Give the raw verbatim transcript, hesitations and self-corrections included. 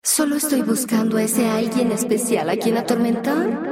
Solo estoy buscando a ese alguien especial a quien atormentar.